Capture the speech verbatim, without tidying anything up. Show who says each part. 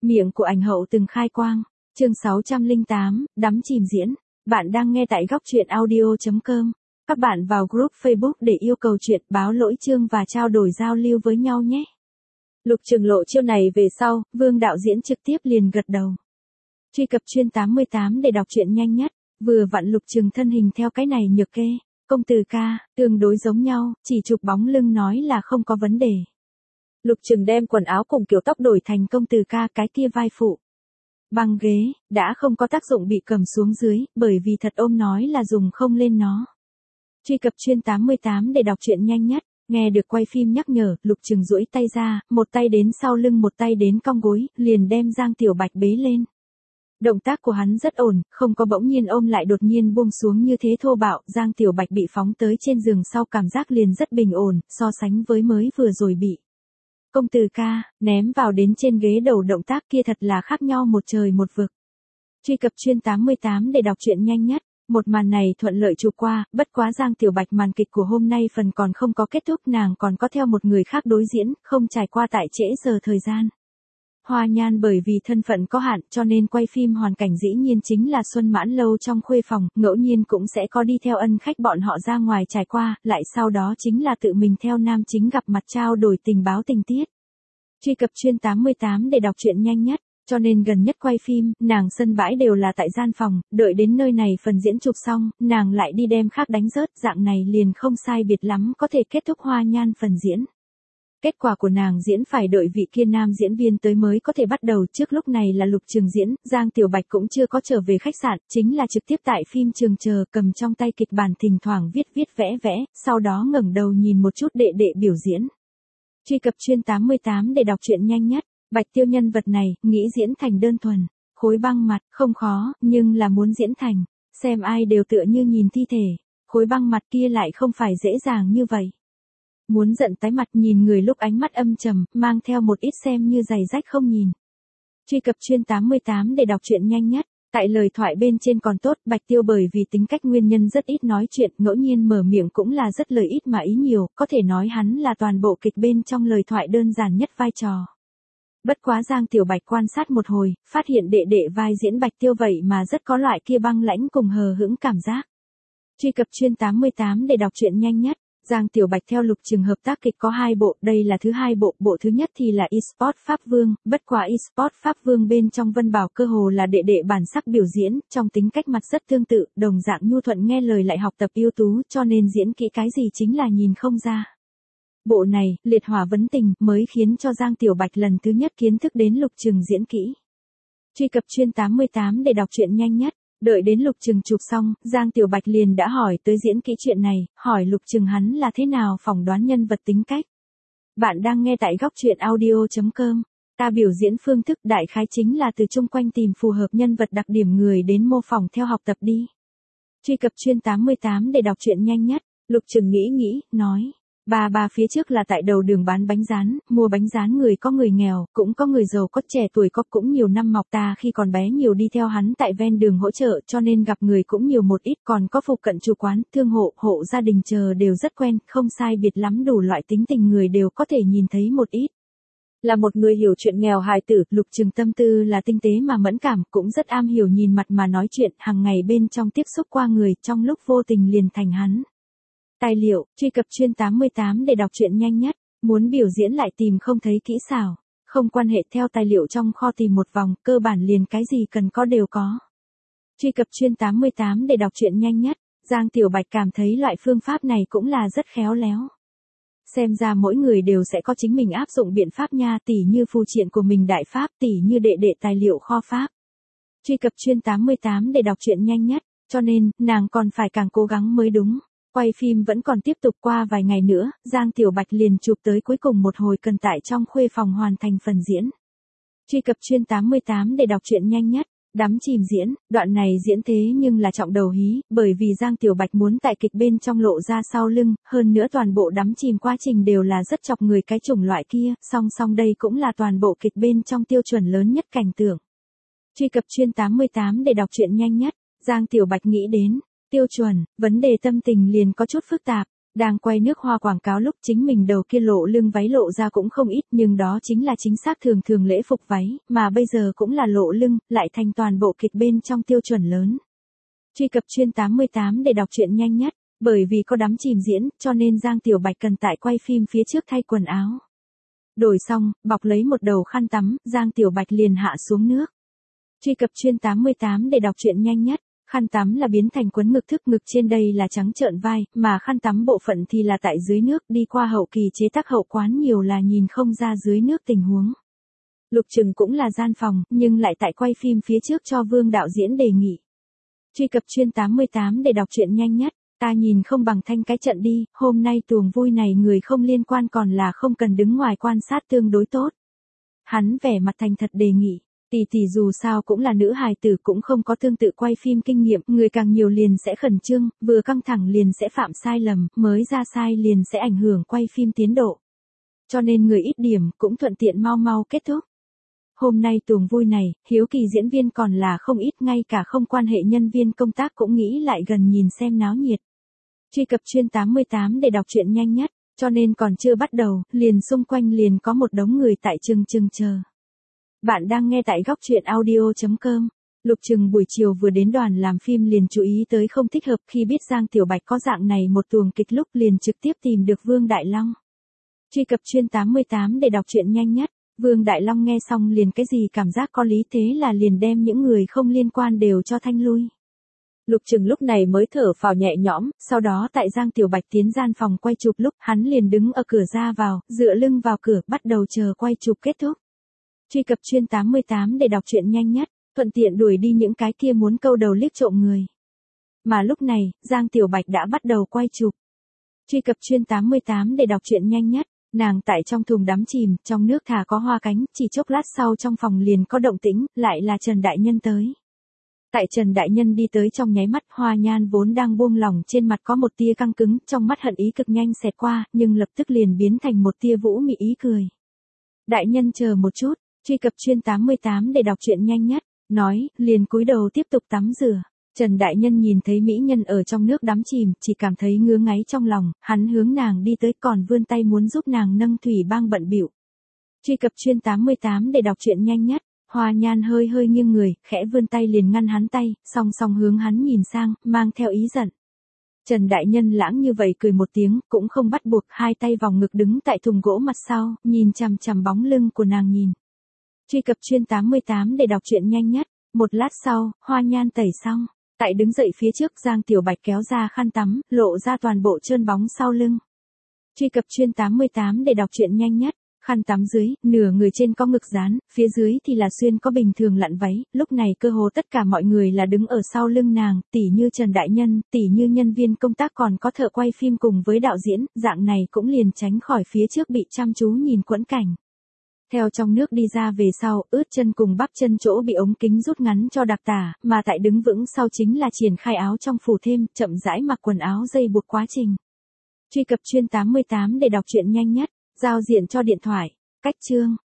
Speaker 1: Miệng của ảnh hậu từng khai quang. Chương sáu trăm lẻ tám, đắm chìm diễn. Bạn đang nghe tại góc truyện audio chấm com. Các bạn vào group Facebook để yêu cầu chuyện, báo lỗi chương và trao đổi giao lưu với nhau nhé. Lục Trừng lộ chiêu này về sau, Vương đạo diễn trực tiếp liền gật đầu. Truy cập chuyên tám mươi tám để đọc truyện nhanh nhất. Vừa vặn Lục Trừng thân hình theo cái này nhược kê, công từ ca, tương đối giống nhau, chỉ chụp bóng lưng nói là không có vấn đề. Lục Trừng đem quần áo cùng kiểu tóc đổi thành công từ ca cái kia vai phụ. Băng ghế, đã không có tác dụng bị cầm xuống dưới, bởi vì thật ôm nói là dùng không lên nó. Truy cập chuyên tám mươi tám để đọc truyện nhanh nhất. Nghe được quay phim nhắc nhở, Lục Trừng duỗi tay ra, một tay đến sau lưng một tay đến cong gối, liền đem Giang Tiểu Bạch bế lên. Động tác của hắn rất ổn, không có bỗng nhiên ôm lại đột nhiên buông xuống như thế thô bạo, Giang Tiểu Bạch bị phóng tới trên giường sau cảm giác liền rất bình ổn, so sánh với mới vừa rồi bị công từ ca ném vào đến trên ghế đầu, động tác kia thật là khác nhau một trời một vực. Truy cập chuyên tám mươi tám để đọc truyện nhanh nhất. Một màn này thuận lợi chụp qua, bất quá Giang Tiểu Bạch màn kịch của hôm nay phần còn không có kết thúc, nàng còn có theo một người khác đối diễn, không trải qua tại trễ giờ thời gian. Hoa Nhan bởi vì thân phận có hạn cho nên quay phim hoàn cảnh dĩ nhiên chính là Xuân Mãn Lâu trong khuê phòng, ngẫu nhiên cũng sẽ có đi theo ân khách bọn họ ra ngoài trải qua, lại sau đó chính là tự mình theo nam chính gặp mặt trao đổi tình báo tình tiết. Truy cập chuyên tám mươi tám để đọc truyện nhanh nhất. Cho nên gần nhất quay phim, nàng sân bãi đều là tại gian phòng, đợi đến nơi này phần diễn chụp xong, nàng lại đi đem khác đánh rớt, dạng này liền không sai biệt lắm có thể kết thúc Hoa Nhan phần diễn. Kết quả của nàng diễn phải đợi vị kia nam diễn viên tới mới có thể bắt đầu, trước lúc này là Lục Trừng diễn, Giang Tiểu Bạch cũng chưa có trở về khách sạn, chính là trực tiếp tại phim trường chờ, cầm trong tay kịch bản thỉnh thoảng viết viết vẽ vẽ, sau đó ngẩng đầu nhìn một chút đệ đệ biểu diễn. Truy cập chuyên tám mươi tám để đọc truyện nhanh nhất. Bạch Tiêu nhân vật này, nghĩ diễn thành đơn thuần, khối băng mặt, không khó, nhưng là muốn diễn thành, xem ai đều tựa như nhìn thi thể, khối băng mặt kia lại không phải dễ dàng như vậy. Muốn giận tái mặt, nhìn người lúc ánh mắt âm trầm, mang theo một ít xem như giày rách không nhìn. Truy cập chuyên tám mươi tám để đọc truyện nhanh nhất. Tại lời thoại bên trên còn tốt, Bạch Tiêu bởi vì tính cách nguyên nhân rất ít nói chuyện, ngẫu nhiên mở miệng cũng là rất lời ít mà ý nhiều, có thể nói hắn là toàn bộ kịch bên trong lời thoại đơn giản nhất vai trò. Bất quá Giang Tiểu Bạch quan sát một hồi, phát hiện đệ đệ vai diễn Bạch Tiêu vậy mà rất có loại kia băng lãnh cùng hờ hững cảm giác. Truy cập chuyên tám mươi tám để đọc truyện nhanh nhất. Giang Tiểu Bạch theo Lục Trừng hợp tác kịch có hai bộ, đây là thứ hai bộ, bộ thứ nhất thì là eSport Pháp Vương, bất quá eSport Pháp Vương bên trong Vân Bảo cơ hồ là đệ đệ bản sắc biểu diễn, trong tính cách mặt rất tương tự, đồng dạng nhu thuận nghe lời lại học tập ưu tú, cho nên diễn kỹ cái gì chính là nhìn không ra. Bộ này, liệt hỏa vấn tình, mới khiến cho Giang Tiểu Bạch lần thứ nhất kiến thức đến Lục Trừng diễn kỹ. Truy cập chuyên tám mươi tám để đọc truyện nhanh nhất. Đợi đến Lục Trừng chụp xong, Giang Tiểu Bạch liền đã hỏi tới diễn kỹ chuyện này, hỏi Lục Trừng hắn là thế nào phỏng đoán nhân vật tính cách. Bạn đang nghe tại góc truyện audio chấm com. Ta biểu diễn phương thức đại khái chính là từ chung quanh tìm phù hợp nhân vật đặc điểm người đến mô phỏng theo học tập đi. Truy cập chuyên tám mươi tám để đọc truyện nhanh nhất. Lục Trừng nghĩ nghĩ, nói. Bà bà phía trước là tại đầu đường bán bánh rán, mua bánh rán người có người nghèo, cũng có người giàu, có trẻ tuổi, có cũng nhiều năm mọc, ta khi còn bé nhiều đi theo hắn tại ven đường hỗ trợ cho nên gặp người cũng nhiều một ít, còn có phụ cận chủ quán, thương hộ, hộ gia đình chờ đều rất quen, không sai biệt lắm đủ loại tính tình người đều có thể nhìn thấy một ít. Là một người hiểu chuyện nghèo hài tử, Lục Trừng tâm tư là tinh tế mà mẫn cảm, cũng rất am hiểu nhìn mặt mà nói chuyện, hàng ngày bên trong tiếp xúc qua người, trong lúc vô tình liền thành hắn. Tài liệu, truy cập chuyên tám mươi tám để đọc truyện nhanh nhất. Muốn biểu diễn lại tìm không thấy kỹ xảo, không quan hệ, theo tài liệu trong kho tìm một vòng, cơ bản liền cái gì cần có đều có. Truy cập chuyên tám mươi tám để đọc truyện nhanh nhất. Giang Tiểu Bạch cảm thấy loại phương pháp này cũng là rất khéo léo. Xem ra mỗi người đều sẽ có chính mình áp dụng biện pháp nha, tỉ như phù triện của mình đại pháp, tỉ như đệ đệ tài liệu kho pháp. Truy cập chuyên tám mươi tám để đọc truyện nhanh nhất, cho nên, nàng còn phải càng cố gắng mới đúng. Quay phim vẫn còn tiếp tục, qua vài ngày nữa, Giang Tiểu Bạch liền chụp tới cuối cùng một hồi cần tại trong khuê phòng hoàn thành phần diễn. Truy cập chuyên tám mươi tám để đọc truyện nhanh nhất. Đắm chìm diễn, đoạn này diễn thế nhưng là trọng đầu hí, bởi vì Giang Tiểu Bạch muốn tại kịch bên trong lộ ra sau lưng, hơn nữa toàn bộ đắm chìm quá trình đều là rất chọc người cái chủng loại kia, song song đây cũng là toàn bộ kịch bên trong tiêu chuẩn lớn nhất cảnh tượng. Truy cập chuyên tám mươi tám để đọc truyện nhanh nhất. Giang Tiểu Bạch nghĩ đến tiêu chuẩn, vấn đề tâm tình liền có chút phức tạp, Đang quay nước hoa quảng cáo lúc chính mình đầu kia lộ lưng váy lộ ra cũng không ít, nhưng đó chính là chính xác thường thường lễ phục váy, mà bây giờ cũng là lộ lưng, lại thành toàn bộ kịch bên trong tiêu chuẩn lớn. Truy cập chuyên tám mươi tám để đọc truyện nhanh nhất, bởi vì có đắm chìm diễn, cho nên Giang Tiểu Bạch cần tại quay phim phía trước thay quần áo. Đổi xong, bọc lấy một đầu khăn tắm, Giang Tiểu Bạch liền hạ xuống nước. Truy cập chuyên tám mươi tám để đọc truyện nhanh nhất. Khăn tắm là biến thành quấn ngực, thức ngực trên đây là trắng trợn vai, mà khăn tắm bộ phận thì là tại dưới nước, đi qua hậu kỳ chế tác hậu quán nhiều là nhìn không ra dưới nước tình huống. Lục Trừng cũng là gian phòng, nhưng lại tại quay phim phía trước cho Vương đạo diễn đề nghị. Truy cập chuyên tám mươi tám để đọc truyện nhanh nhất. Ta nhìn không bằng thanh cái trận đi, hôm nay tuồng vui này người không liên quan còn là không cần đứng ngoài quan sát tương đối tốt. Hắn vẻ mặt thành thật đề nghị. Tỷ tỷ dù sao cũng là nữ hài tử, cũng không có tương tự quay phim kinh nghiệm, người càng nhiều liền sẽ khẩn trương, vừa căng thẳng liền sẽ phạm sai lầm, mới ra sai liền sẽ ảnh hưởng quay phim tiến độ. Cho nên người ít điểm cũng thuận tiện mau mau kết thúc. Hôm nay tuồng vui này, hiếu kỳ diễn viên còn là không ít, ngay cả không quan hệ nhân viên công tác cũng nghĩ lại gần nhìn xem náo nhiệt. Truy cập chuyên tám mươi tám để đọc truyện nhanh nhất, cho nên còn chưa bắt đầu, liền xung quanh liền có một đống người tại chừng chừng chờ. Bạn đang nghe tại góc truyện audio chấm com. Lục Trừng buổi chiều vừa đến đoàn làm phim liền chú ý tới không thích hợp, khi biết Giang Tiểu Bạch có dạng này một tuồng kịch lúc liền trực tiếp tìm được Vương Đại Long. Truy cập chuyên tám mươi tám để đọc truyện nhanh nhất. Vương Đại Long nghe xong liền cái gì cảm giác có lý, thế là liền đem những người không liên quan đều cho thanh lui. Lục Trừng lúc này mới thở phào nhẹ nhõm, sau đó tại Giang Tiểu Bạch tiến gian phòng quay chụp lúc, hắn liền đứng ở cửa ra vào, dựa lưng vào cửa, bắt đầu chờ quay chụp kết thúc. Truy cập chuyên tám mươi tám để đọc truyện nhanh nhất, thuận tiện đuổi đi những cái kia muốn câu đầu liếc trộm người. Mà lúc này, Giang Tiểu Bạch đã bắt đầu quay chụp. Truy cập chuyên tám mươi tám để đọc truyện nhanh nhất, nàng tại trong thùng đắm chìm, trong nước thả có hoa cánh, chỉ chốc lát sau trong phòng liền có động tĩnh, lại là Trần Đại Nhân tới. Tại Trần Đại Nhân đi tới trong nháy mắt, Hoa Nhan vốn đang buông lỏng trên mặt có một tia căng cứng, trong mắt hận ý cực nhanh xẹt qua, nhưng lập tức liền biến thành một tia vũ mị ý cười. Đại Nhân chờ một chút. Truy cập chuyên tám mươi tám để đọc truyện nhanh nhất, nói, liền cúi đầu tiếp tục tắm rửa. Trần Đại Nhân nhìn thấy mỹ nhân ở trong nước đắm chìm, chỉ cảm thấy ngứa ngáy trong lòng, hắn hướng nàng đi tới còn vươn tay muốn giúp nàng nâng thủy bang bận bịu. Truy cập chuyên tám mươi tám để đọc truyện nhanh nhất, Hoa Nhan hơi hơi nghiêng người, khẽ vươn tay liền ngăn hắn tay, song song hướng hắn nhìn sang, mang theo ý giận. Trần Đại Nhân lãng như vậy cười một tiếng, cũng không bắt buộc, hai tay vòng ngực đứng tại thùng gỗ mặt sau, nhìn chằm chằm bóng lưng của nàng nhìn. Truy cập chuyên tám mươi tám để đọc truyện nhanh nhất. Một lát sau, Hoa Nhan tẩy xong, tại đứng dậy phía trước Giang Tiểu Bạch kéo ra khăn tắm, lộ ra toàn bộ trơn bóng sau lưng. Truy cập chuyên tám mươi tám để đọc truyện nhanh nhất. Khăn tắm dưới, nửa người trên có ngực dán, phía dưới thì là xuyên có bình thường lặn váy, lúc này cơ hồ tất cả mọi người là đứng ở sau lưng nàng, tỉ như Trần Đại Nhân, tỉ như nhân viên công tác còn có thợ quay phim cùng với đạo diễn, dạng này cũng liền tránh khỏi phía trước bị chăm chú nhìn quẫn cảnh. Theo trong nước đi ra về sau, ướt chân cùng bắp chân chỗ bị ống kính rút ngắn cho đặc tả, mà tại đứng vững sau chính là triển khai áo trong phủ thêm, chậm rãi mặc quần áo dây buộc quá trình. Truy cập chuyên tám mươi tám để đọc truyện nhanh nhất, giao diện cho điện thoại, cách chương.